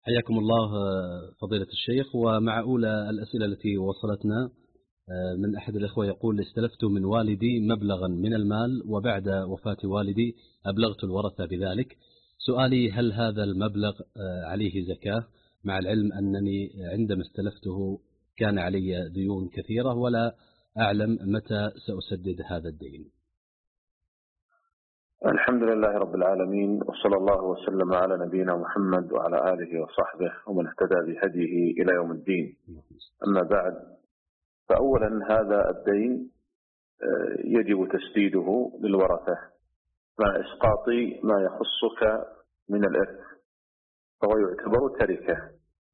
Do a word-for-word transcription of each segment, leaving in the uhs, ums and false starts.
حياكم الله فضيلة الشيخ. ومع أولى الأسئلة التي وصلتنا من أحد الإخوة يقول: استلفت من والدي مبلغا من المال وبعد وفاة والدي أبلغت الورثة بذلك. سؤالي: هل هذا المبلغ عليه زكاة، مع العلم أنني عندما استلفته كان علي ديون كثيرة ولا أعلم متى سأسدد هذا الدين؟ الحمد لله رب العالمين، وصلى الله وسلم على نبينا محمد وعلى آله وصحبه ومن اهتدى بهديه إلى يوم الدين. أما بعد، فأولا هذا الدين يجب تسديده للورثة مع إسقاط ما يخصك من الإرث، فهو يعتبر تركة،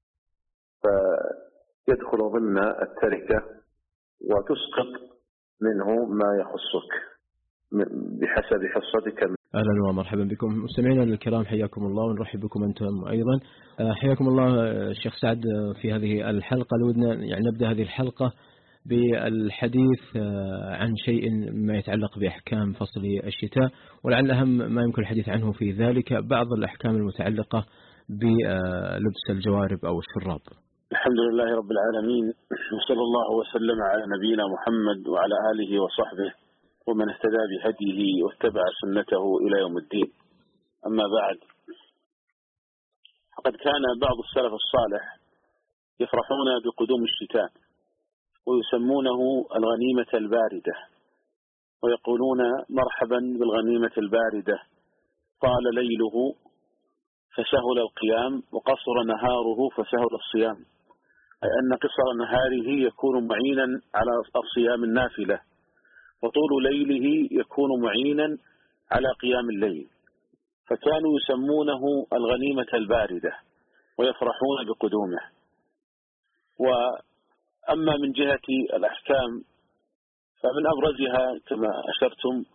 فيدخل ضمن التركة وتسقط منه ما يخصك بحسب حصتك. أهلا ومرحبا بكم مستمعينا الكرام، حياكم الله ونرحب بكم أنتم أيضا. حياكم الله الشيخ سعد في هذه الحلقة. لودنا يعني نبدأ هذه الحلقة بالحديث عن شيء ما يتعلق بأحكام فصل الشتاء، ولعل أهم ما يمكن الحديث عنه في ذلك بعض الأحكام المتعلقة بلبس الجوارب أو الشراب. الحمد لله رب العالمين، وصلى الله وسلم على نبينا محمد وعلى آله وصحبه ومن اهتدى بهديه واتبع سنته إلى يوم الدين. أما بعد، فقد كان بعض السلف الصالح يفرحون بقدوم الشتاء ويسمونه الغنيمة الباردة، ويقولون مرحبا بالغنيمة الباردة، طال ليله فسهل القيام وقصر نهاره فسهل الصيام، أي أن قصر نهاره يكون معينا على الصيام النافلة، وطول ليله يكون معينا على قيام الليل، فكانوا يسمونه الغنيمة الباردة ويفرحون بقدومه. وأما من جهة الأحكام فمن أبرزها كما أشرتم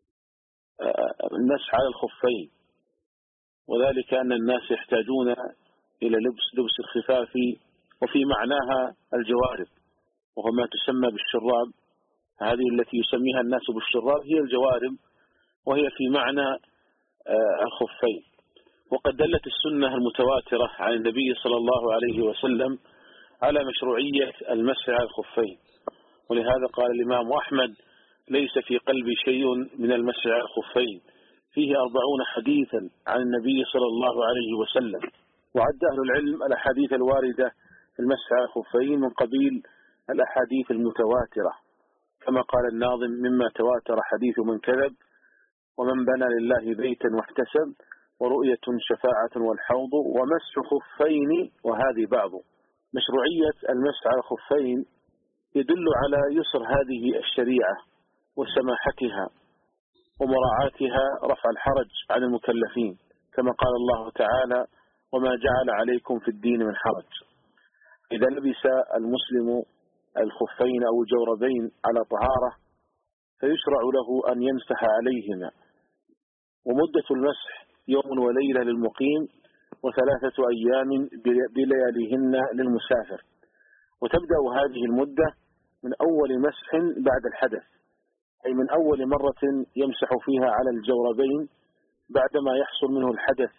المسح على الخفين، وذلك أن الناس يحتاجون إلى لبس لبس الخفاف، وفي معناها الجوارب، وهو ما تسمى بالشراب. هذه التي يسميها الناس بالشراب هي الجوارب، وهي في معنى الخفين. وقد دلت السنة المتواترة عن النبي صلى الله عليه وسلم على مشروعية المسح على الخفين، ولهذا قال الإمام أحمد: ليس في قلبي شيء من المسح على الخفين، فيه أربعون حديثا عن النبي صلى الله عليه وسلم. وعد أهل العلم الأحاديث الواردة في المسح على الخفين من قبيل الأحاديث المتواترة، كما قال الناظم: مما تواتر حديث من كذب، ومن بنى لله بيتا واحتسب، ورؤية شفاعة والحوض، ومسح خفين وهذه بعض. مشروعية المسح على الخفين يدل على يسر هذه الشريعة وسماحتها ومراعاتها رفع الحرج عن المكلفين، كما قال الله تعالى: وما جعل عليكم في الدين من حرج. إذا لبس المسلم الخفين أو الجوربين على طهارة فيشرع له أن يمسح عليهما، ومدة المسح يوم وليلة للمقيم، وثلاثة أيام بلياليهن للمسافر. وتبدأ هذه المدة من أول مسح بعد الحدث، أي من أول مرة يمسح فيها على الجوربين بعدما يحصل منه الحدث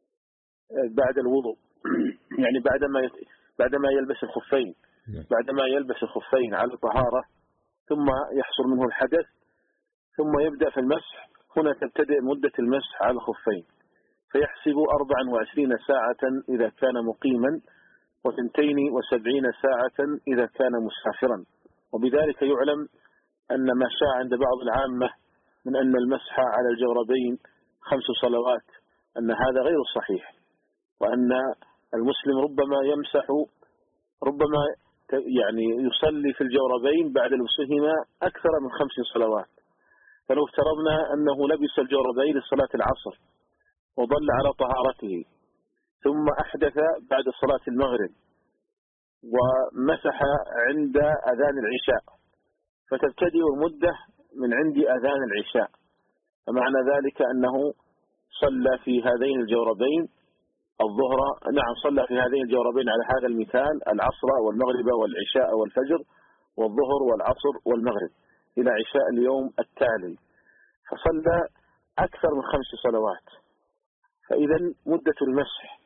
بعد الوضوء يعني بعدما بعدما يلبس الخفين بعدما يلبس الخفين على طهارة، ثم يحصل منه الحدث، ثم يبدأ في المسح. هنا تبتدئ مدة المسح على الخفين، فيحسب أربعا وعشرين ساعة إذا كان مقيما، وثنتين وسبعين ساعة إذا كان مسافرا. وبذلك يعلم أن ما شاء عند بعض العامة من أن المسح على الجوربين خمس صلوات أن هذا غير صحيح، وأن المسلم ربما يمسح ربما يعني يصلي في الجوربين بعد لبسهما أكثر من خمس صلوات. فلو افترضنا أنه لبس الجوربين لصلاة العصر وظل على طهارته، ثم أحدث بعد صلاة المغرب ومسح عند أذان العشاء، فتبتدئ المدة من عند أذان العشاء، فمعنى ذلك أنه صلى في هذين الجوربين الظهر، نعم صلى في هذين الجوربين على هذا المثال العصر والمغرب والعشاء والفجر والظهر والعصر والمغرب إلى عشاء اليوم التالي، فصلى أكثر من خمس صلوات. فإذا مدة المسح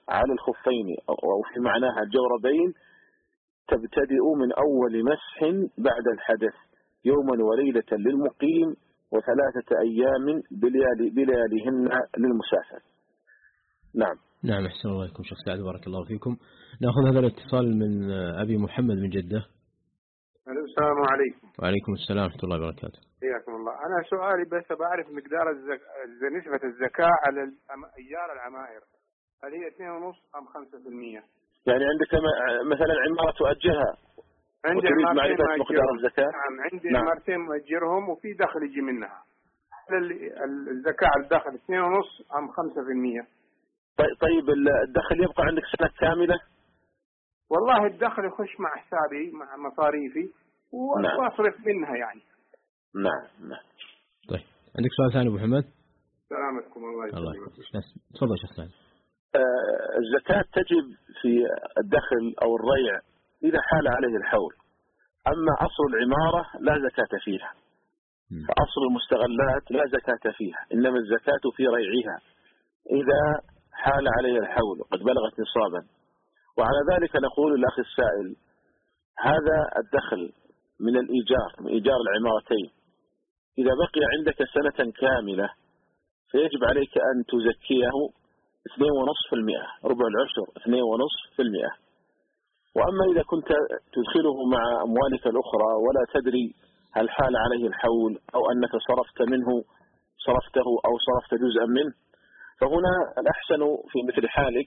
على الخفين أو في معناها الجوربين تبتدئ من أول مسح بعد الحدث يوما وليلة للمقيم وثلاثة أيام بليالي بلياليهن للمسافر. نعم. نعم أحسن الله إليكم شيخ سعد بارك الله فيكم. نأخذ هذا الاتصال من أبي محمد من جدة. السلام عليكم. وعليكم السلام ورحمة الله وبركاته. حياكم الله. أنا سؤالي بس بعرف مقدار الزك... نسبة الزكاة على أيار العمائر، هل هي اثنين ونص أم خمسة في المية؟ يعني عندك مثلا عمارة تؤجرها عندي وتريد معرفة مقدار مقدار الزكاة؟ نعم عندي نعم. عمارتين مؤجرهم وفي دخل يجي منها، هل الزكاة على الدخل اثنين ونص أم خمسة في المية؟ طيب الدخل يبقى عندك سنة كاملة؟ والله الدخل يخش مع حسابي مع مصاريفي وأصرف نعم. منها يعني. نعم نعم. طيب عندك سؤال ثاني أبو محمد؟ سلامتكم الله يسلمك. تفضل شيخ سعد. آه الزكاة تجب في الدخل أو الريع إذا حال عليه الحول، أما أصل العمارة لا زكاة فيها، فأصل المستغلات لا زكاة فيها، إنما الزكاة في ريعها إذا حال عليه الحول وقد بلغت نصابا. وعلى ذلك نقول للأخ السائل هذا الدخل من الإيجار من إيجار العمارتين إذا بقي عندك سنة كاملة فيجب عليك أن تزكيه اثنين ونصف في المئة، ربع العشر اثنين ونصف في المئة. وأما إذا كنت تدخله مع أموالك الأخرى ولا تدري هل حال عليه الحول أو أنك صرفت منه صرفته أو صرفت جزءا منه، فهنا الأحسن في مثل حالك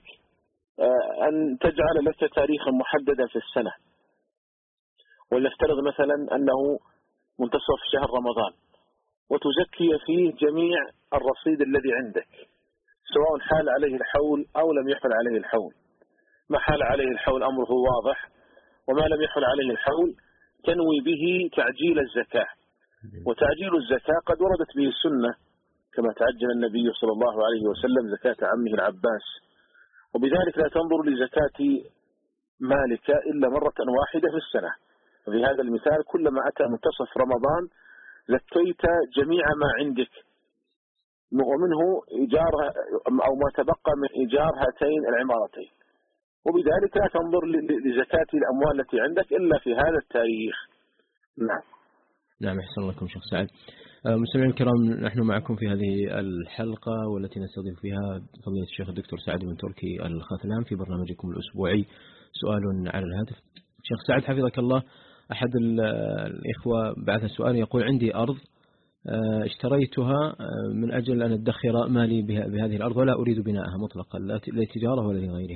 أن تجعل لك تاريخا محددا في السنة، ولنفترض مثلا أنه منتصف شهر رمضان وتزكي فيه جميع الرصيد الذي عندك سواء حال عليه الحول أو لم يحل عليه الحول. ما حال عليه الحول أمره واضح، وما لم يحل عليه الحول تنوي به تعجيل الزكاة. وتعجيل الزكاة قد وردت به السنة كما تعجل النبي صلى الله عليه وسلم زكاة عمه العباس، وبذلك لا تنظر لزكاة مالك إلا مرة واحدة في السنة. وفي هذا المثال كلما أتى منتصف رمضان زكيت جميع ما عندك ومنه إيجار أو ما تبقى من إيجار هاتين العمارتين، وبذلك لا تنظر لزكاة الأموال التي عندك إلا في هذا التاريخ. نعم. نعم أحسن الله لكم شيخ سعد. مستمعين الكرام نحن معكم في هذه الحلقة والتي نستضيف فيها فضيلة الشيخ الدكتور سعد بن تركي الختلان في برنامجكم الأسبوعي سؤال على الهاتف. شيخ سعد حفظك الله، أحد الإخوة بعث سؤال يقول عندي أرض اشتريتها من أجل أن أدخر مالي بهذه الأرض ولا أريد بناءها مطلقا لا لتجارة ولا لغيرها،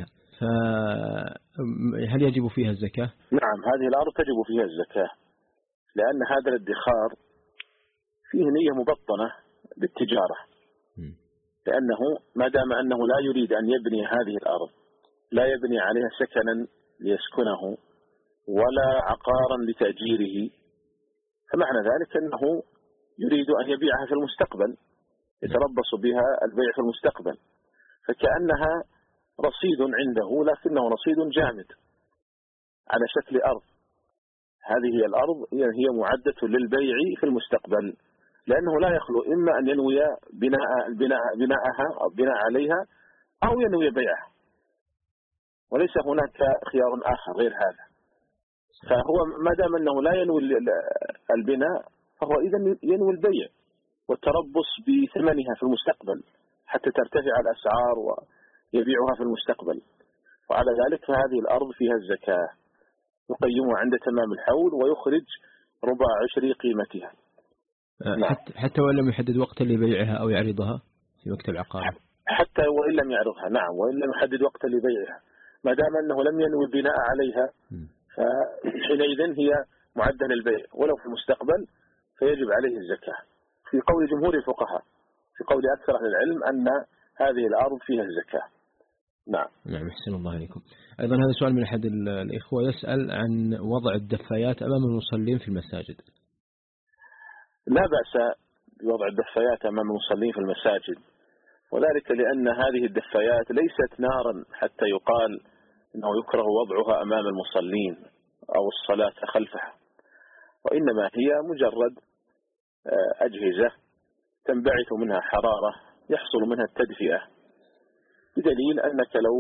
فهل يجب فيها الزكاة؟ نعم هذه الأرض تجب فيها الزكاة، لأن هذا الادخار فيه نية مبطنة بالتجارة، لأنه ما دام أنه لا يريد أن يبني هذه الأرض لا يبني عليها سكنا ليسكنه ولا عقارا لتأجيره، فمعنى ذلك أنه يريد أن يبيعها في المستقبل، يتربص بها البيع في المستقبل، فكأنها رصيد عنده لكنه رصيد جامد على شكل أرض. هذه هي الأرض هي معدة للبيع في المستقبل، لأنه لا يخلو إما أن ينوي بناء بناء بناءها أو بناء عليها أو ينوي بيعها، وليس هناك خيار آخر غير هذا. فهو ما دام أنه لا ينوي البناء فهو إذن ينوي البيع والتربص بثمنها في المستقبل حتى ترتفع الأسعار ويبيعها في المستقبل، وعلى ذلك فهذه الأرض فيها الزكاة يقيمها عند تمام الحول ويخرج ربع عشر قيمتها. حتى, حتى وإن لم يحدد وقتا لبيعها أو يعرضها في مكتب العقار، حتى وإن لم يعرضها. نعم وإن لم يحدد وقتا لبيعها ما دام أنه لم ينوي البناء عليها فحينئذ هي معدة للبيع، ولو في المستقبل فيجب عليه الزكاة في قول جمهور الفقهاء، في قول أكثر أهل العلم أن هذه الأرض فيها الزكاة. نعم. نعم أحسن الله عليكم. أيضا هذا سؤال من أحد الإخوة يسأل عن وضع الدفايات أمام المصلين في المساجد. لا بأس بوضع الدفايات أمام المصلين في المساجد، وذلك لأن هذه الدفايات ليست نارا حتى يقال أنه يكره وضعها أمام المصلين أو الصلاة خلفها، وإنما هي مجرد أجهزة تنبعث منها حرارة يحصل منها التدفئة، بدليل أنك لو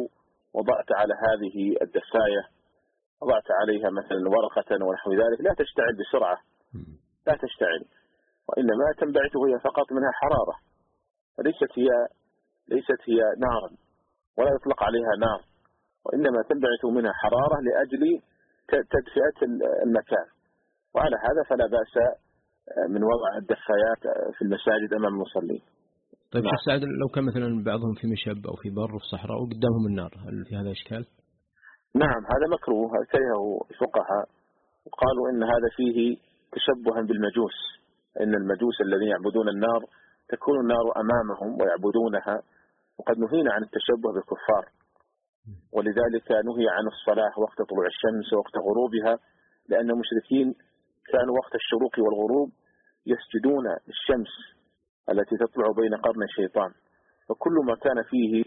وضعت على هذه الدفاية وضعت عليها مثلا ورقة ونحو ذلك لا تشتعل بسرعة، لا تشتعل، وإنما تنبعث هي فقط منها حرارة، وليست هي ليست هي نارا ولا يطلق عليها نار، وإنما تنبعث منها حرارة لأجل تدفئة المكان. وعلى هذا فلا بأس من وضع الدفايات في المساجد أمام المصلين. طيب نعم. شيخ سعد، لو كان مثلا بعضهم في مشب أو في بر وفي صحراء وقدامهم النار، هل في هذا إشكال؟ نعم، هذا مكروه، كرهه الفقهاء وقالوا إن هذا فيه تشبها بالمجوس، إن المجوس الذين يعبدون النار تكون النار أمامهم ويعبدونها، وقد نهينا عن التشبه بالكفار، ولذلك نهي عن الصلاة وقت طلوع الشمس ووقت غروبها، لأن المشركين كانوا وقت الشروق والغروب يسجدون الشمس التي تطلع بين قرن الشيطان، فكل ما كان فيه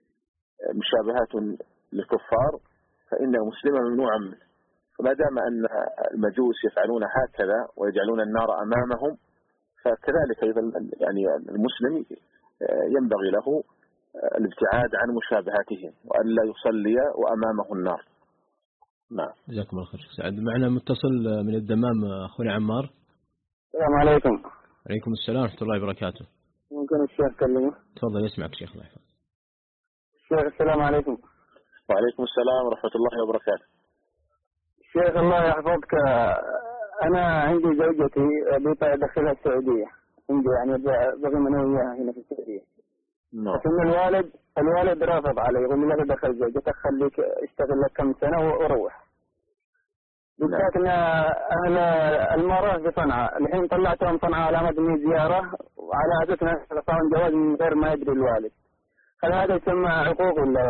مشابهات للكفار فإن المسلم ممنوع منه. فما دام أن المجوس يفعلون هكذا ويجعلون النار أمامهم، فكذلك أيضا يعني المسلم ينبغي له الابتعاد عن مشابهاتهم وألا يصلي وأمامه النار. نعم. جزاكم الله خير شيخ سعد. معنا متصل من الدمام أخونا عمار. السلام عليكم. عليكم السلام ورحمة الله وبركاته. ممكن الشيخ كلمه؟ تفضل يسمعك شيخ الله يحفظك. الشيخ السلام عليكم. وعليكم السلام ورحمة الله وبركاته. شيخ الله يحفظك، أنا عندي زوجتي بيطلع أدخلها السعودية، عندي يعني بغي من وياها هنا في السعودية. نعم. لكن الوالد الوالد رافض علي، يقول لي لا تدخل زوجتك، خليك اشتغل لك كم سنة وروح. بالذات ان اهل المراه في صنعاء، الحين طلعتهم صنعاء على مدني زياره وعلى اساسنا صار جواز من غير ما يدري الوالد. هل هذا يسمى عقوق ولا؟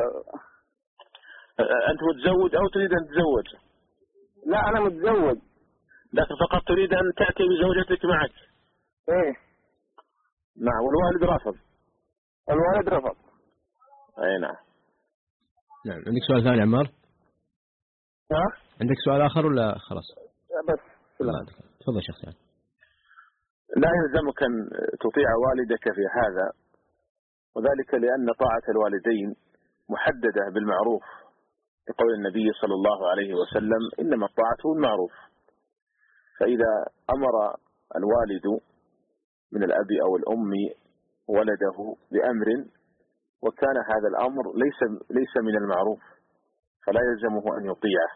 انت متزوج او تريد ان تتزوج؟ لا انا متزوج. لكن فقط تريد ان تاتي بزوجتك معك؟ ايه. نعم. والوالد رافض؟ الوالد رفض. اي نعم. نعم. عندك سؤال ثاني عمار؟ ها؟ عندك سؤال آخر ولا خلاص؟ بس. لا تفضل شيخ سعد. لا يلزمك أن تطيع والدك في هذا، وذلك لأن طاعة الوالدين محددة بالمعروف، يقول النبي صلى الله عليه وسلم إنما الطاعة بالمعروف. فإذا أمر الوالد من الأب أو الأم ولده بأمر وكان هذا الأمر ليس ليس من المعروف فلا يلزمه أن يطيعه.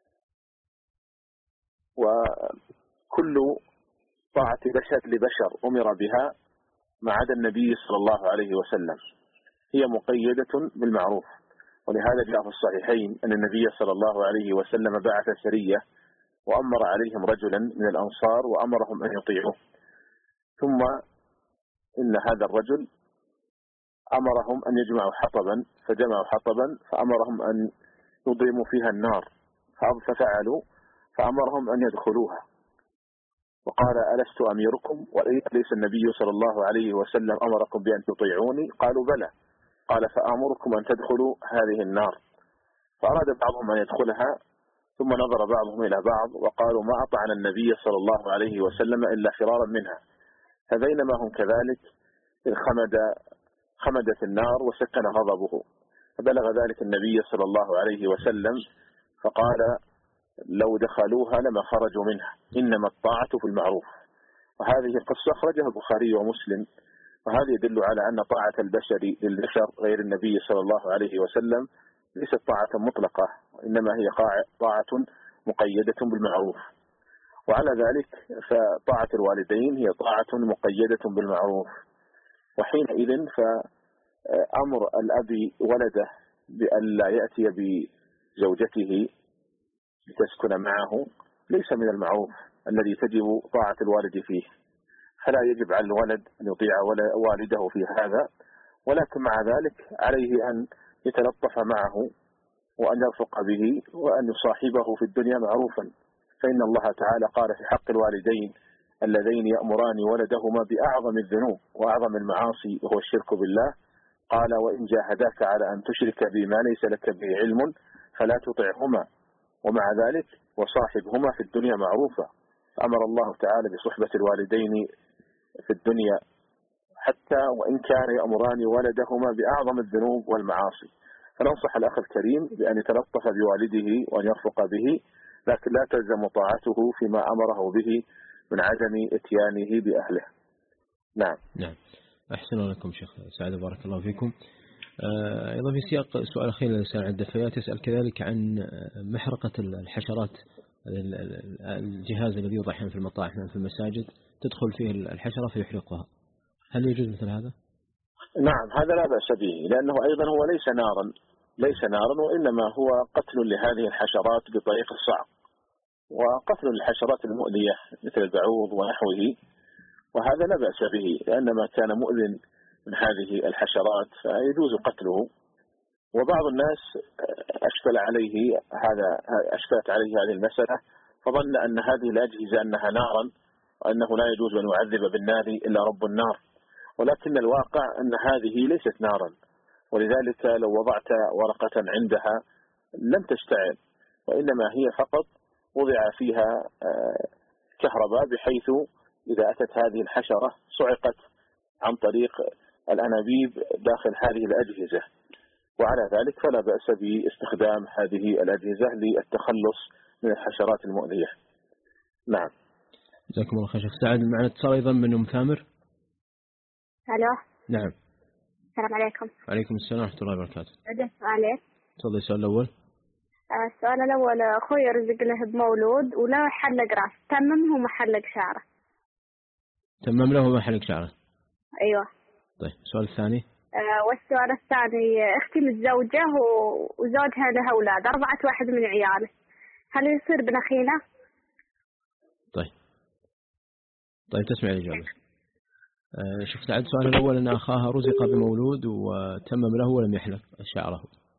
وكل طاعة بشر لبشر أمر بها ما عدا النبي صلى الله عليه وسلم هي مقيدة بالمعروف، ولهذا جاء في الصحيحين أن النبي صلى الله عليه وسلم بعث سرية وأمر عليهم رجلا من الأنصار وأمرهم أن يطيعوه، ثم إن هذا الرجل أمرهم أن يجمعوا حطبا فجمعوا حطبا فأمرهم أن يضيموا فيها النار ففعلوا فأمرهم أن يدخلوها، وقال ألست أميركم وليس النبي صلى الله عليه وسلم أمركم بأن تطيعوني؟ قالوا بلى. قال فأمركم أن تدخلوا هذه النار. فأراد بعضهم أن يدخلها ثم نظر بعضهم إلى بعض وقالوا ما أطعنا النبي صلى الله عليه وسلم إلا فرارا منها. فبينما هم كذلك خمد خمدت النار وسكن غضبه، فبلغ ذلك النبي صلى الله عليه وسلم فقال لو دخلوها لما خرجوا منها إنما الطاعة في المعروف. وهذه القصة أخرجها البخاري ومسلم، وهذا يدل على أن طاعة البشر للبشر غير النبي صلى الله عليه وسلم ليست طاعة مطلقة، وإنما هي طاعة مقيدة بالمعروف. وعلى ذلك فطاعة الوالدين هي طاعة مقيدة بالمعروف. وحينئذ فأمر الأب ولده بأن لا يأتي بزوجته لتسكن معه ليس من المعروف الذي تجب طاعة الوالد فيه، فلا يجب على الولد أن يطيع والده في هذا، ولكن مع ذلك عليه أن يتلطف معه وأن يرفق به وأن يصاحبه في الدنيا معروفا، فإن الله تعالى قال في حق الوالدين اللذين يأمران ولدهما بأعظم الذنوب وأعظم المعاصي وهو الشرك بالله، قال وإن جاهداك على أن تشرك بما ليس لك به علم فلا تطعهما ومع ذلك وصاحبهما في الدنيا معروفة. فأمر الله تعالى بصحبة الوالدين في الدنيا حتى وإن كان يأمران ولدهما بأعظم الذنوب والمعاصي. فننصح الأخ الكريم بأن يتلطف بوالده وأن يرفق به، لكن لا تلزم طاعته فيما أمره به من عدم اتيانه بأهله. نعم. نعم. أحسن لكم شيخ سعد، بارك الله فيكم. أيضا في سياق سؤال أخير لسان الدفايات يسأل كذلك عن محرقة الحشرات، الجهاز الذي يوضع في المطاعم في المساجد تدخل فيه الحشرة فيحرقها، هل يجوز مثل هذا؟ نعم، هذا لا بأس به، لأنه أيضا هو ليس نارا ليس نارا وإنما هو قتل لهذه الحشرات بطريق الصعق، وقتل الحشرات المؤذية مثل البعوض ونحوه، وهذا لا بأس به، لأن ما كان مؤذن من هذه الحشرات فيجوز قتله. وبعض الناس أشكل عليه هذا أشكلت عليه هذه المسألة، فظن أن هذه الأجهزة أنها نارا وأنه لا يجوز أن يعذب بالنار إلا رب النار، ولكن الواقع أن هذه ليست نارا، ولذلك لو وضعت ورقة عندها لم تشتعل، وإنما هي فقط وضع فيها كهرباء بحيث إذا أتت هذه الحشرة صعقت عن طريق الأنابيب داخل هذه الأجهزة، وعلى ذلك فلا بأس باستخدام هذه الأجهزة للتخلص من الحشرات المؤذية. نعم. جزاكم الله خير. شيخ سعد معنا اتصال أيضا من أم ثامر. ألو. نعم. السلام عليكم. وعليكم السلام ورحمة الله وبركاته. عندي سؤالين. تفضل. السؤال الأول. السؤال الأول، أخوي يرزق له بمولود ولا حلق رأس، تممه وما حلق شعره. تمم له وما حلق شعره. أيوة. طيب السؤال الثاني. آه والسؤال الثاني، أختي متزوجة وزوجها لها أولاد، أربعة واحد من عياله، هل يصير ابن أخينا؟ طيب. طيب تسمع الإجابة. آه شوف سعد، السؤال الأول أن أخاها رزق بمولود وتمم له ولم يحلق شعره.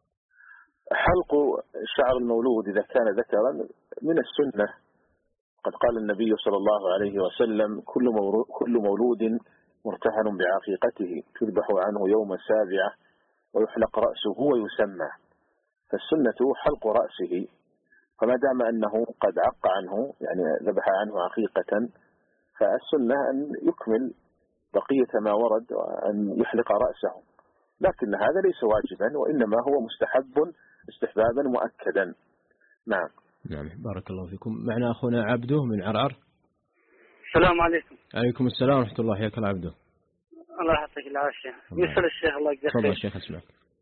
حلق شعر المولود إذا كان ذكرا من السنة، قد قال النبي صلى الله عليه وسلم: كل مولود, كل مولود مرتهن بعقيقته تذبح عنه يوم السابعة ويحلق رأسه ويسمى، فالسنة حلق رأسه، فما دام أنه قد عق عنه يعني ذبح عنه عقيقة، فالسنة أن يكمل بقية ما ورد وأن يحلق رأسه، لكن هذا ليس واجبا وإنما هو مستحب استحبابا مؤكدا. نعم. نعم بارك الله فيكم. معنا أخونا عبده من عرعر. السلام عليكم. عليكم السلام ورحمة الله. حياك الله عبده. الله يعطيك العافية. مثل الشيخ الله يجزاك خير. تفضل الشيخ اسمعك.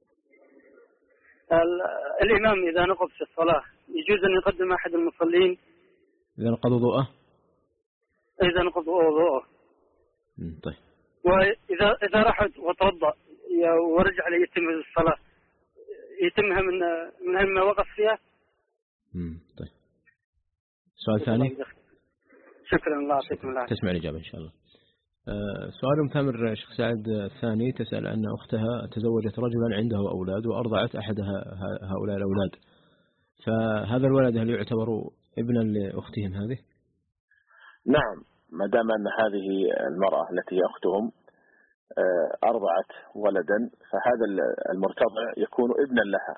الإمام إذا نقض في الصلاة يجوز أن يقدم أحد المصلين إذا نقض وضوءه؟ إذا نقض وضوءه. طيب. وإذا إذا راح وتوضأ ورجع ليتم الصلاة يتمها من من ما وقف فيها؟ امم طيب. سؤال ثاني. شكرا الله يعطيكم العافية. تسمع الإجابة إن شاء الله. أه سؤال ثامر شيخ سعد الثاني، تسأل أن أختها تزوجت رجلا عنده أولاد وأرضعت أحد هؤلاء الأولاد، فهذا الولد هل يعتبر ابنا لأختهم هذه؟ نعم، ما دام أن هذه المرأة التي هي أختهم أرضعت ولدا فهذا المرتضع يكون ابنا لها،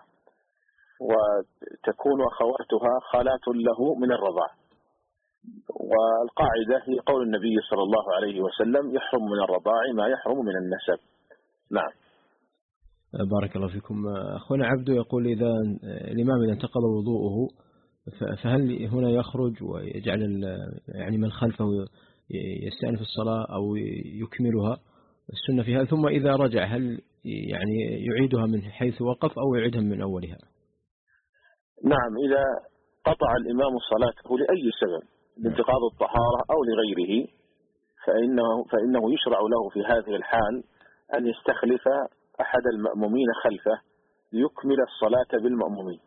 وتكون أخواتها خالات له من الرضاع، والقاعدة هي قول النبي صلى الله عليه وسلم: يحرم من الرضاع ما يحرم من النسب. نعم. بارك الله فيكم. أخونا عبده يقول إذا الإمام إذا انتقض وضوءه فهل هنا يخرج ويجعل يعني من خلفه يستأنف الصلاة أو يكملها؟ السنة في هذا، ثم إذا رجع هل يعني يعيدها من حيث وقف أو يعيدها من أولها؟ نعم، إذا قطع الإمام صلاته لأي سبب لانتقاض الطهارة أو لغيره فإنه, فإنه يشرع له في هذه الحال أن يستخلف أحد المأمومين خلفه ليكمل الصلاة بالمأمومين،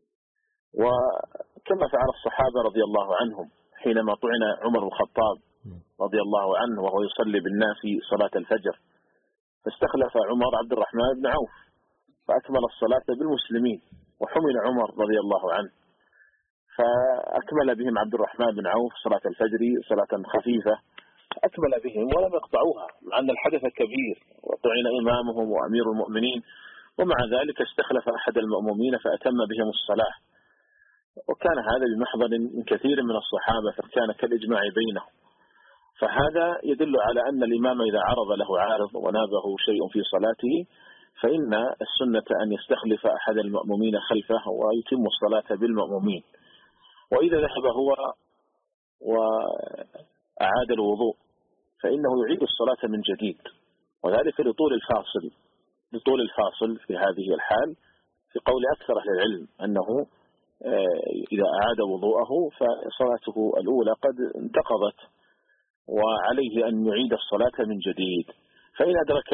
وكما فعل الصحابة رضي الله عنهم حينما طعن عمر بن الخطاب رضي الله عنه وهو يصلي بالناس صلاة الفجر، فاستخلف عمر عبد الرحمن بن عوف فأكمل الصلاة بالمسلمين، وحمل عمر رضي الله عنه فأكمل بهم عبد الرحمن بن عوف صلاة الفجر صلاة خفيفة، أكمل بهم ولم يقطعوها مع أن الحدث كبير وطعن إمامهم وأمير المؤمنين، ومع ذلك استخلف أحد المأمومين فأتم بهم الصلاة، وكان هذا بمحضر من كثير من الصحابة فكان كالإجماع بينهم. فهذا يدل على أن الإمام إذا عرض له عارض ونابه شيء في صلاته فإن السنة أن يستخلف أحد المأمومين خلفه ويتم الصلاة بالمأمومين. وإذا ذهب هو وأعاد الوضوء فإنه يعيد الصلاة من جديد، وذلك لطول الفاصل لطول الفاصل في هذه الحال، في قول أكثر أهل العلم أنه إذا أعاد وضوءه فصلاته الأولى قد انتقضت وعليه أن يعيد الصلاة من جديد. فإن أدرك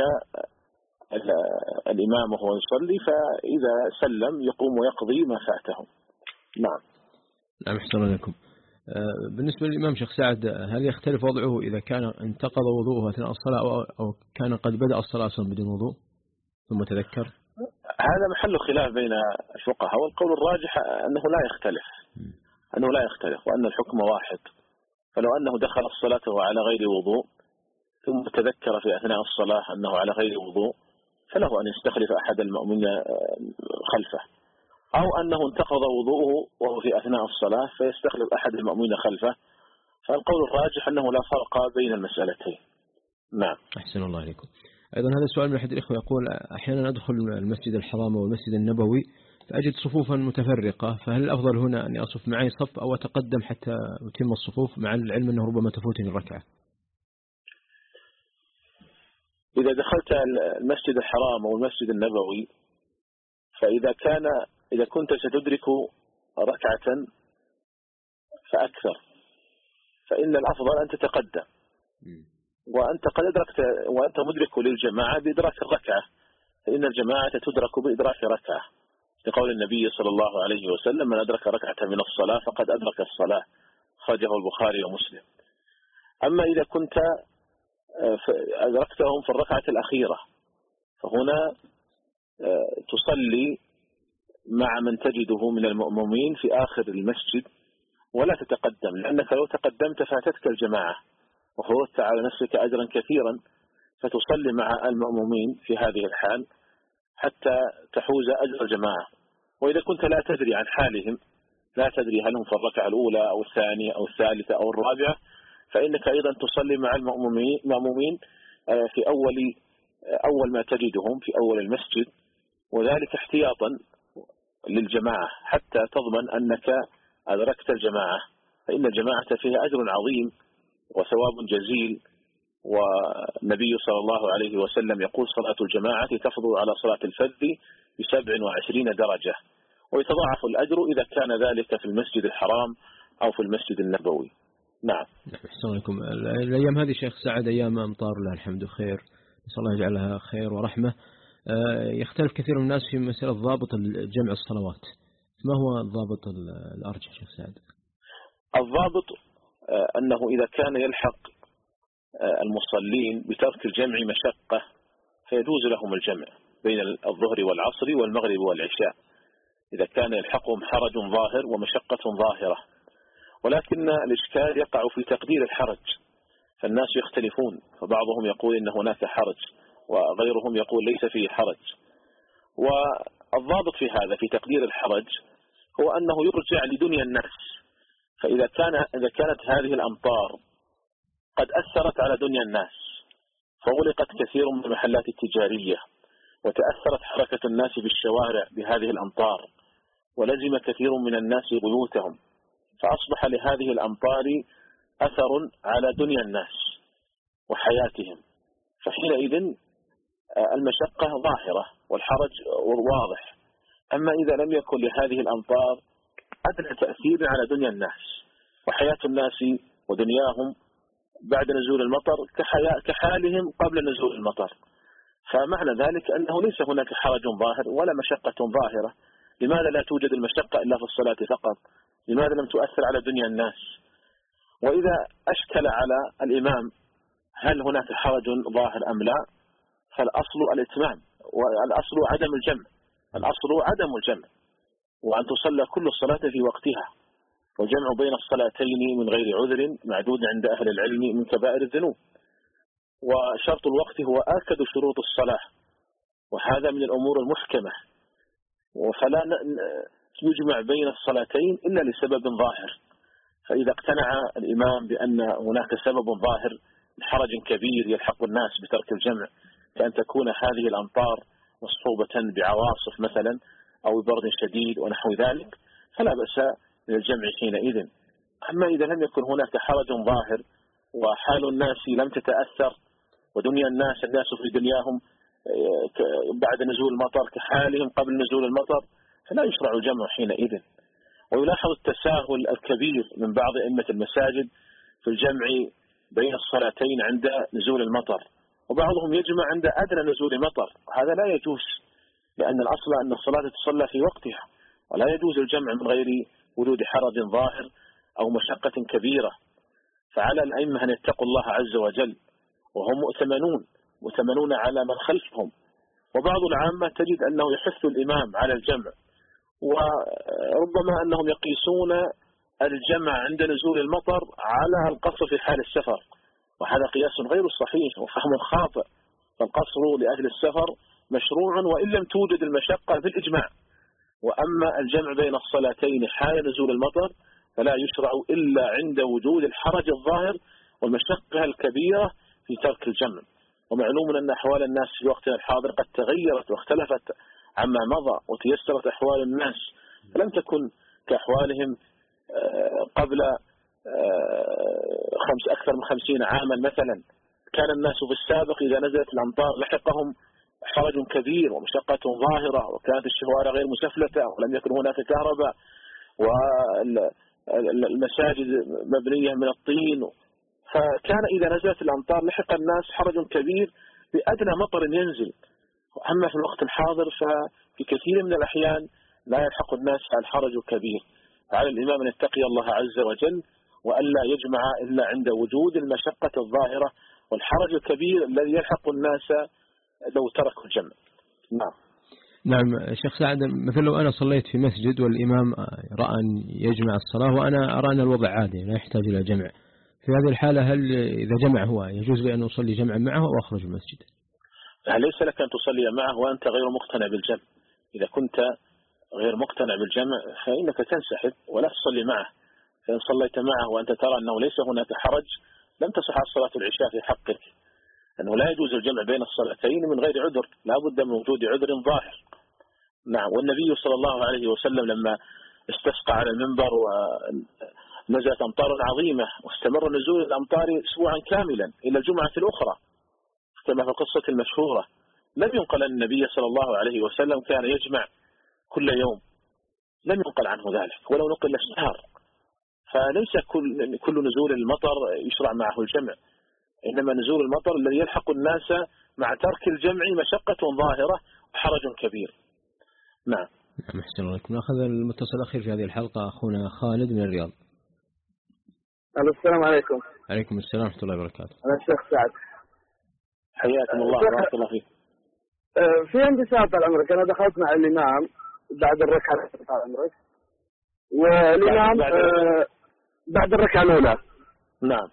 الإمام وهو يصلي فإذا سلم يقوم ويقضي ما فاته. نعم. نعم أحسن لكم. بالنسبة للإمام شيخ سعد، هل يختلف وضعه إذا كان انتقض وضوءه أثناء الصلاة أو كان قد بدأ الصلاة بدون وضوء ثم تذكر؟ هذا محل خلاف بين الفقهاء، والقول الراجح أنه لا يختلف أنه لا يختلف وأن الحكم واحد. فلو أنه دخل الصلاة وعلى غير وضوء ثم تذكر في أثناء الصلاة أنه على غير وضوء فله أن يستخلف أحد المؤمنين خلفه، أو أنه انتقض وضوءه وهو في أثناء الصلاة فيستخلف أحد المؤمنين خلفه. فالقول الراجح أنه لا فرق بين المسألتين. نعم. أحسن الله عليكم. أيضا هذا السؤال من أحد الإخوة يقول: أحيانا أدخل المسجد الحرام والمسجد النبوي فأجد صفوفا متفرقة، فهل الأفضل هنا أن أصف معي صف أو أتقدم حتى أتم الصفوف، مع العلم أنه ربما تفوتني الركعة؟ إذا دخلت المسجد الحرام أو المسجد النبوي فإذا كان إذا كنت ستدرك ركعة فأكثر فإن الأفضل أن تتقدم، وأنت قد أدركت وأنت مدرك للجماعة بإدراك الركعة، فإن الجماعة تدرك بإدراك ركعة، لقول النبي صلى الله عليه وسلم: من أدرك ركعة من الصلاة فقد أدرك الصلاة، خرجه البخاري ومسلم. أما إذا كنت أدركتهم في الركعة الأخيرة فهنا تصلي مع من تجده من المأمومين في آخر المسجد ولا تتقدم، لأنك لو تقدمت فاتتك الجماعة وفوتت على نفسك أجرا كثيرا، فتصلي مع المأمومين في هذه الحال حتى تحوز أجر الجماعة. وإذا كنت لا تدري عن حالهم، لا تدري هل هم في الركعة الأولى أو الثانية أو الثالثة أو الرابعة، فإنك أيضا تصلي مع المأمومين في أول أول ما تجدهم في أول المسجد، وذلك احتياطا للجماعة حتى تضمن أنك أدركت الجماعة، فإن الجماعة فيها أجر عظيم وثواب جزيل. والنبي صلى الله عليه وسلم يقول: صلاة الجماعة تفضل على صلاة الفذ بسبع وعشرين درجة، ويتضاعف الأجر إذا كان ذلك في المسجد الحرام أو في المسجد النبوي. نعم. أحسن لكم. الأيام هذه شيخ سعد أيام أمطار لله الحمد خير، نسأل الله يجعلها خير ورحمة. يختلف كثير من الناس في مسألة ضابط جمع الصلوات، ما هو الضابط الأرجح شيخ سعد؟ الضابط أنه إذا كان يلحق المصلين بترك الجمع مشقة فيجوز لهم الجمع بين الظهر والعصر والمغرب والعشاء، إذا كان يلحقهم حرج ظاهر ومشقة ظاهرة. ولكن الإشكال يقع في تقدير الحرج، فالناس يختلفون، فبعضهم يقول إن هناك حرج وغيرهم يقول ليس فيه حرج. والضابط في هذا في تقدير الحرج هو أنه يرجع لدنيا الناس، فإذا كان إذا كانت هذه الأمطار قد أثرت على دنيا الناس فغلقت كثير من المحلات التجارية وتأثرت حركة الناس بالشوارع بهذه الأمطار ولزم كثير من الناس بيوتهم، فأصبح لهذه الأمطار أثر على دنيا الناس وحياتهم، فحينئذ المشقة ظاهرة والحرج واضح. أما إذا لم يكن لهذه الأمطار أدنى تأثير على دنيا الناس وحياة الناس ودنياهم بعد نزول المطر كحالهم قبل نزول المطر، فمعنى ذلك أنه ليس هناك حرج ظاهر ولا مشقة ظاهرة. لماذا لا توجد المشقة إلا في الصلاة فقط؟ لماذا لم تؤثر على دنيا الناس؟ وإذا أشكل على الإمام هل هناك حرج ظاهر أم لا، فالأصل الإتمام والأصل عدم الجمع، الأصل عدم الجمع، وأن تصلى كل الصلاة في وقتها، والجمع بين الصلاتين من غير عذر معدود عند أهل العلم من كبائر الذنوب. وشرط الوقت هو آكد شروط الصلاة، وهذا من الأمور المحكمة، فلا يجمع بين الصلاتين إلا لسبب ظاهر. فإذا اقتنع الإمام بأن هناك سبب ظاهر لحرج كبير يلحق الناس بترك الجمع، كأن تكون هذه الأمطار مصحوبة بعواصف مثلا أو برد شديد ونحو ذلك فلا بأس من الجمع حينئذ. أما إذا لم يكن هناك حرج ظاهر وحال الناس لم تتأثر ودنيا الناس الناس في دنياهم بعد نزول المطر كحالهم قبل نزول المطر فلا يشرع الجمع حينئذ. ويلاحظ التساهل الكبير من بعض أئمة المساجد في الجمع بين الصلاتين عند نزول المطر، وبعضهم يجمع عند أدنى نزول المطر، وهذا لا يجوز لأن الأصل أن الصلاة تصلى في وقتها، ولا يجوز الجمع من غير وجود حرج ظاهر أو مشقة كبيرة. فعلى الأئمة أن يتقوا الله عز وجل وهم مؤتمنون مؤتمنون على من خلفهم. وبعض العامة تجد أنه يحث الإمام على الجمع، وربما أنهم يقيسون الجمع عند نزول المطر على القصر في حال السفر، وهذا قياس غير صحيح وفهم خاطئ. فالقصر لأهل السفر مشروع وإن لم توجد المشقة بالإجماع. وأما الجمع بين الصلاتين حال نزول المطر فلا يشرع إلا عند وجود الحرج الظاهر والمشقة الكبيرة في ترك الجمع. ومعلوم أن أحوال الناس في وقتنا الحاضر قد تغيرت واختلفت عما مضى، وتيسرت أحوال الناس فلم تكن كأحوالهم قبل خمس أكثر من خمسين عاما مثلا. كان الناس في السابق إذا نزلت الأمطار لحقهم حرج كبير ومشقة ظاهرة، وكانت الشوارع غير مسفلتة ولم يكن هناك كهرباء، والمساجد مبنية من الطين. فكان إذا نزلت الأمطار لحق الناس حرج كبير بأدنى مطر ينزل. أما في الوقت الحاضر ففي كثير من الأحيان لا يلحق الناس الحرج الكبير. فعلى الإمام أن يتقي الله عز وجل وألا يجمع إلا عند وجود المشقة الظاهرة والحرج الكبير الذي يلحق الناس لو تركوا الجمع. نعم. نعم شيخ سعد، مثل لو أنا صليت في مسجد والإمام رأى أن يجمع الصلاة وأنا أرى أن الوضع عادي لا يحتاج إلى جمع، في هذه الحالة هل إذا جمع هو يجوز لي أن أصلي جمعا معه أو أخرج المسجد؟ ليس لك أن تصلي معه وأنت غير مقتنع بالجمع. إذا كنت غير مقتنع بالجمع فإنك تنسحب ولا تصلي معه. فإن صليت معه وأنت ترى أنه ليس هناك حرج لم تصح صلاة العشاء في حقك، أنه لا يجوز الجمع بين الصلاتين من غير عذر، لا بد من وجود عذر ظاهر. نعم. والنبي صلى الله عليه وسلم لما استسقى على المنبر ونزلت أمطار عظيمة واستمر نزول الأمطار أسبوعا كاملا إلى الجمعة الأخرى كما في القصة المشهورة، لم ينقل أن النبي صلى الله عليه وسلم كان يجمع كل يوم، لم ينقل عنه ذلك ولو نقل الشهر. فليس كل, كل نزول المطر يشرع معه الجمع، إنما نزول المطر الذي يلحق الناس مع ترك الجمع مشقة ظاهرة وحرج كبير. نعم. نعم أحسن الله. نأخذ المتصل الأخير في هذه الحلقة أخونا خالد من الرياض. السلام عليكم. عليكم السلام ورحمة الله وبركاته. أنا الشيخ سعد. حياكم الله بارك الله فيك. في عندي سؤال طال عمرك، أنا دخلت مع الإمام بعد الركعة طال عمرك، والإمام بعد, آه بعد الركعة الأولى. نعم.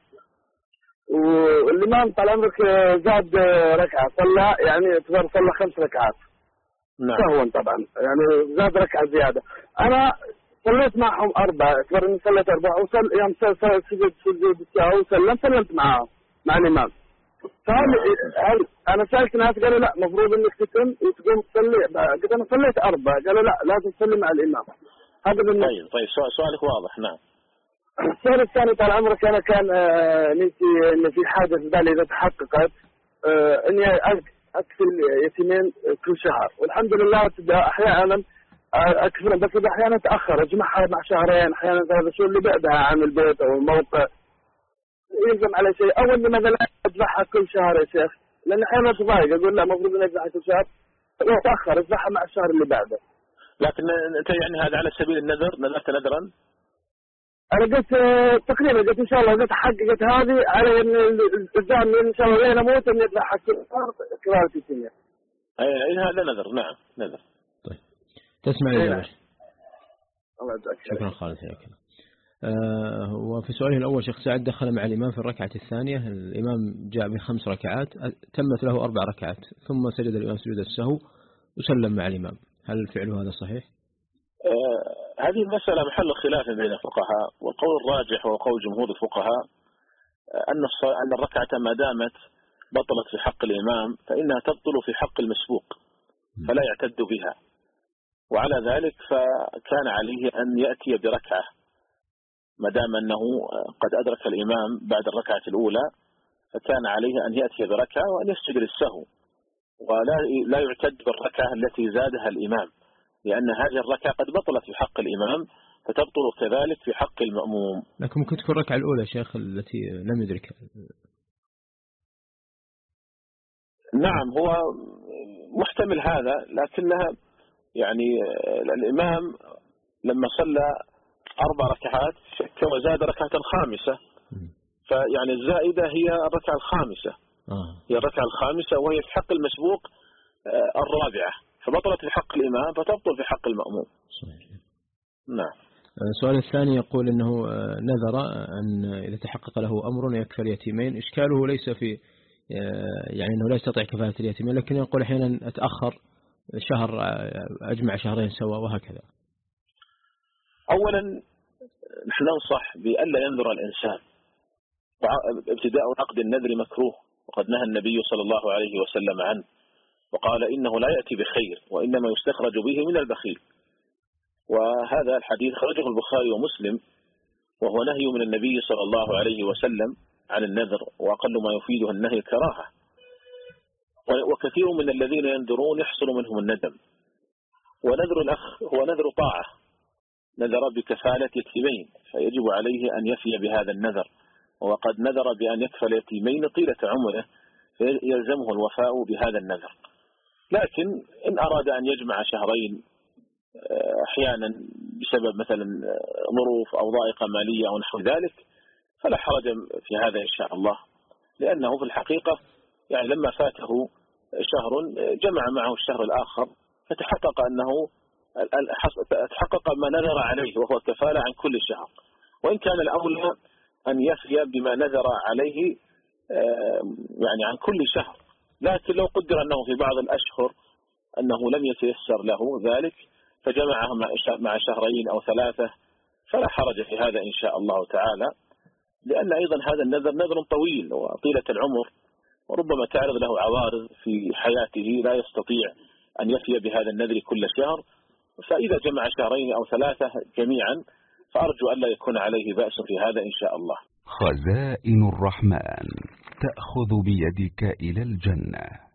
والإمام طال عمرك زاد ركعة، صلى يعني تقدر صلى خمس ركعات. نعم. سهوا طبعا يعني زاد ركعة زيادة. أنا صليت معهم أربعة، اعتبر إني صليت أربعة، وصل يوم سجد سجود السهو وسلم سلمت معه مع الإمام. فهل هل أنا سألت ناس قالوا لا مفروض إنك تتم وتقوم تصلي، قلت أنا صليت أربعة، قالوا لا لازم تصلي مع الإمام. هذا بالنسبة. طيب طيب سؤالك واضح. نعم. السؤال الثاني طال عمرك، أنا كان آه نسي إن في حاجة في بالي إذا تحققت آه إني أكفل يتيمين كل شهر، والحمد لله أحيانا أكفرهم، بس إذا أحيانا تأخر أجمعها مع شهرين، أحيانا هذا شو اللي بعدها عن البيت أو الموقع يلزم على شيء. أول لماذا لا أذبحها كل شهر يا شيخ؟ لأن أحيانا تضايق أقول لا مفروض إن أذبحها كل شهر، لو تأخر أذبحها مع الشهر اللي بعده. لكن أنت يعني هذا على سبيل النذر، نذرت نذرا؟ أنا قلت تقريبا قلت إن شاء الله قلت حققت هذه على إن الزام إن شاء الله لين أموت إني أذبحها كل شهر كرارة السنة. أي هذا نذر. نعم نذر. طيب تسمع يا جابر. الله يجزاك. شكرا خالد حياك الله. آه وفي سؤاله الأول شيخ سعد دخل مع الإمام في الركعة الثانية، الإمام جاء بخمس ركعات تمت له أربع ركعات ثم سجد الإمام سجود السهو وسلم مع الإمام، هل فعله هذا صحيح؟ آه هذه المسألة محل خلاف بين الفقهاء، والقول الراجح وقول جمهور الفقهاء أن أن الركعة ما دامت بطلت في حق الإمام فإنها تبطل في حق المسبوق. فلا يعتد بها. وعلى ذلك فكان عليه أن يأتي بركعة ما دام أنه قد أدرك الإمام بعد الركعة الأولى، فكان عليه أن يأتي بركعة وأن يسجد للسهو، ولا لا يعتد بالركعة التي زادها الإمام، لأن هذه الركعة قد بطلت في حق الإمام فتبطل كذلك في حق المأموم. لكن ممكن تكون الركعة الأولى شيخ التي لم يدركها. نعم هو محتمل هذا، لكنها يعني الإمام لما صلى أربع ركعات شك وزاد ركعة خامسة، فيعني الزائدة هي الركعة الخامسة، هي الركعة الخامسة وهي في حق المسبوق الرابعة، فبطلت في حق الإمام فتبطل في حق المأموم. صحيح. نعم. السؤال الثاني يقول أنه نذر أن إذا تحقق له أمر يكفل اليتيمين، إشكاله ليس في يعني أنه لا يستطيع كفالة اليتيمين، لكن يقول أحيانا أتأخر شهر أجمع شهرين سوا وهكذا. أولا نحن ننصح بألا ينذر الإنسان، ابتداء عقد النذر مكروه، وقد نهى النبي صلى الله عليه وسلم عنه وقال إنه لا يأتي بخير وإنما يستخرج به من البخيل، وهذا الحديث خرجه البخاري ومسلم، وهو نهي من النبي صلى الله عليه وسلم عن النذر، وأقل ما يفيده النهي كراهة. وكثير من الذين ينذرون يحصل منهم الندم. ونذر الأخ هو نذر طاعة، نذر بكفالة يتيمين فيجب عليه أن يفي بهذا النذر، وقد نذر بأن يكفل يتيمين طيلة عمره فيلزمه الوفاء بهذا النذر. لكن إن أراد أن يجمع شهرين أحيانا بسبب مثلا ظروف أو ضائقة مالية أو نحو ذلك فلا حرج في هذا إن شاء الله، لأنه في الحقيقة يعني لما فاته شهر جمع معه الشهر الآخر فتحقق أنه تحقق ما نذر عليه وهو الكفالة عن كل شهر، وإن كان الأولى أن يفي بما نذر عليه يعني عن كل شهر، لكن لو قدر أنه في بعض الأشهر أنه لم يتيسر له ذلك فجمعه مع شهرين أو ثلاثة فلا حرج في هذا إن شاء الله تعالى، لأن أيضا هذا النذر نذر طويل وطيلة العمر، وربما تعرض له عوارض في حياته لا يستطيع أن يفي بهذا النذر كل شهر، فإذا جمع شهرين أو ثلاثة جميعا فأرجو أن لا يكون عليه بأس في هذا إن شاء الله. خزائن الرحمن تأخذ بيدك إلى الجنة.